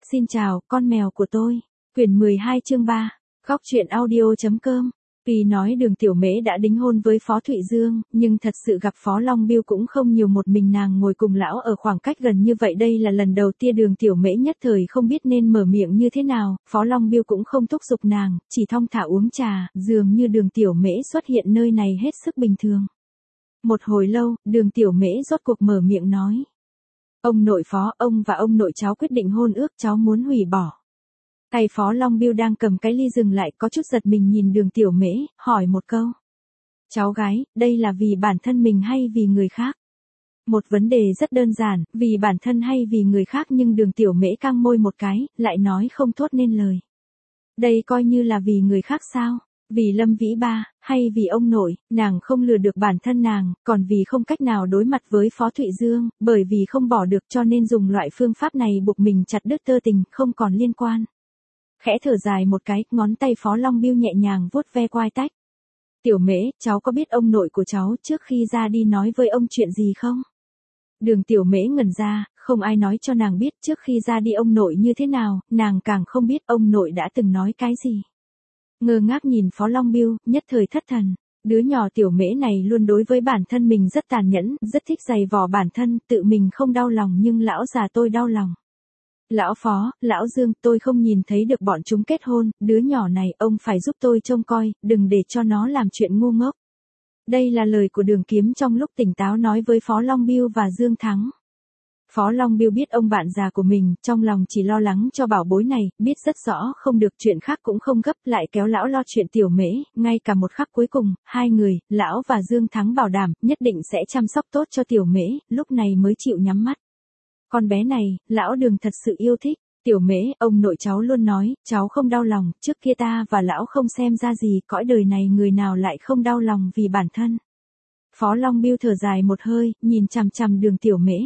Xin chào, con mèo của tôi. Quyển 12 chương 3. Góc truyện audio.com. Vì nói Đường Tiểu Mễ đã đính hôn với Phó Thụy Dương, nhưng thật sự gặp Phó Long Biêu cũng không nhiều, một mình nàng ngồi cùng lão ở khoảng cách gần như vậy, đây là lần đầu tiên. Đường Tiểu Mễ nhất thời không biết nên mở miệng như thế nào, Phó Long Biêu cũng không thúc giục nàng, chỉ thong thả uống trà, dường như Đường Tiểu Mễ xuất hiện nơi này hết sức bình thường. Một hồi lâu, Đường Tiểu Mễ rốt cuộc mở miệng nói. Ông nội Phó, ông và ông nội cháu quyết định hôn ước, cháu muốn hủy bỏ. Tay Phó Long Biêu đang cầm cái ly dừng lại, có chút giật mình nhìn Đường Tiểu Mễ, hỏi một câu. Cháu gái, đây là vì bản thân mình hay vì người khác? Một vấn đề rất đơn giản, vì bản thân hay vì người khác, nhưng Đường Tiểu Mễ căng môi một cái, lại nói không thốt nên lời. Đây coi như là vì người khác sao? Vì Lâm Vĩ Ba, hay vì ông nội? Nàng không lừa được bản thân nàng, còn vì không cách nào đối mặt với Phó Thụy Dương, bởi vì không bỏ được cho nên dùng loại phương pháp này buộc mình chặt đứt tơ tình, không còn liên quan. Khẽ thở dài một cái, ngón tay Phó Long Biêu nhẹ nhàng vuốt ve quai tách. Tiểu Mễ, cháu có biết ông nội của cháu trước khi ra đi nói với ông chuyện gì không? Đường Tiểu Mễ ngẩn ra, không ai nói cho nàng biết trước khi ra đi ông nội như thế nào, nàng càng không biết ông nội đã từng nói cái gì. Ngơ ngác nhìn Phó Long Biêu, nhất thời thất thần. Đứa nhỏ Tiểu Mễ này luôn đối với bản thân mình rất tàn nhẫn, rất thích giày vò bản thân, tự mình không đau lòng nhưng lão già tôi đau lòng. Lão Phó, lão Dương, tôi không nhìn thấy được bọn chúng kết hôn, đứa nhỏ này ông phải giúp tôi trông coi, đừng để cho nó làm chuyện ngu ngốc. Đây là lời của Đường Kiếm trong lúc tỉnh táo nói với Phó Long Biêu và Dương Thắng. Phó Long Biêu biết ông bạn già của mình, trong lòng chỉ lo lắng cho bảo bối này, biết rất rõ không được, chuyện khác cũng không gấp, lại kéo lão lo chuyện Tiểu Mễ, ngay cả một khắc cuối cùng, hai người, lão và Dương Thắng bảo đảm, nhất định sẽ chăm sóc tốt cho Tiểu Mễ, lúc này mới chịu nhắm mắt. Con bé này, lão Đường thật sự yêu thích. Tiểu Mễ, ông nội cháu luôn nói, cháu không đau lòng, trước kia ta và lão không xem ra gì, cõi đời này người nào lại không đau lòng vì bản thân. Phó Long Biêu thở dài một hơi, nhìn chằm chằm Đường Tiểu Mễ.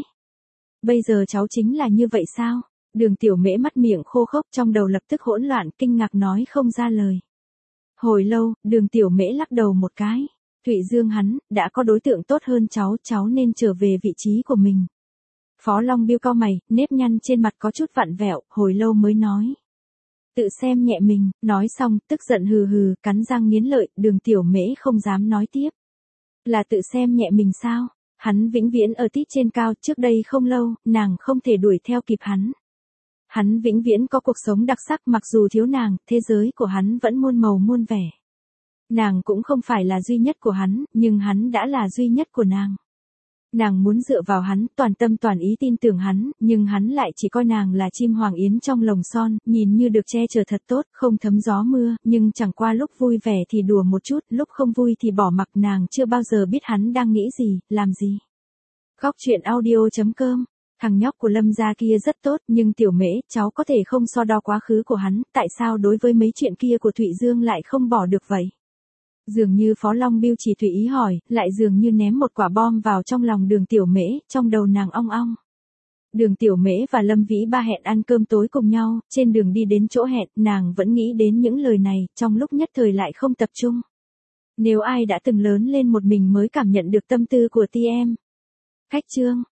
Bây giờ cháu chính là như vậy sao? Đường Tiểu Mễ mắt miệng khô khốc, trong đầu lập tức hỗn loạn, kinh ngạc nói không ra lời. Hồi lâu, Đường Tiểu Mễ lắc đầu một cái. Thụy Dương hắn, đã có đối tượng tốt hơn cháu nên trở về vị trí của mình. Phó Long Biêu cau mày, nếp nhăn trên mặt có chút vặn vẹo, hồi lâu mới nói. Tự xem nhẹ mình, nói xong, tức giận hừ hừ, cắn răng nghiến lợi, Đường Tiểu Mễ không dám nói tiếp. Là tự xem nhẹ mình sao? Hắn vĩnh viễn ở tít trên cao, trước đây không lâu, nàng không thể đuổi theo kịp hắn. Hắn vĩnh viễn có cuộc sống đặc sắc, mặc dù thiếu nàng, thế giới của hắn vẫn muôn màu muôn vẻ. Nàng cũng không phải là duy nhất của hắn, nhưng hắn đã là duy nhất của nàng. Nàng muốn dựa vào hắn, toàn tâm toàn ý tin tưởng hắn, nhưng hắn lại chỉ coi nàng là chim hoàng yến trong lồng son, nhìn như được che chở thật tốt, không thấm gió mưa, nhưng chẳng qua lúc vui vẻ thì đùa một chút, lúc không vui thì bỏ mặc. Nàng chưa bao giờ biết hắn đang nghĩ gì, làm gì. Góc truyện audio.com. Thằng nhóc của Lâm gia kia rất tốt, nhưng Tiểu Mễ, cháu có thể không so đo quá khứ của hắn, tại sao đối với mấy chuyện kia của Thụy Dương lại không bỏ được vậy? Dường như Phó Long Biêu chỉ tùy ý hỏi, lại dường như ném một quả bom vào trong lòng Đường Tiểu Mễ, trong đầu nàng ong ong. Đường Tiểu Mễ và Lâm Vĩ Ba hẹn ăn cơm tối cùng nhau, trên đường đi đến chỗ hẹn, nàng vẫn nghĩ đến những lời này, trong lúc nhất thời lại không tập trung. Nếu ai đã từng lớn lên một mình mới cảm nhận được tâm tư của TM. Khách chương.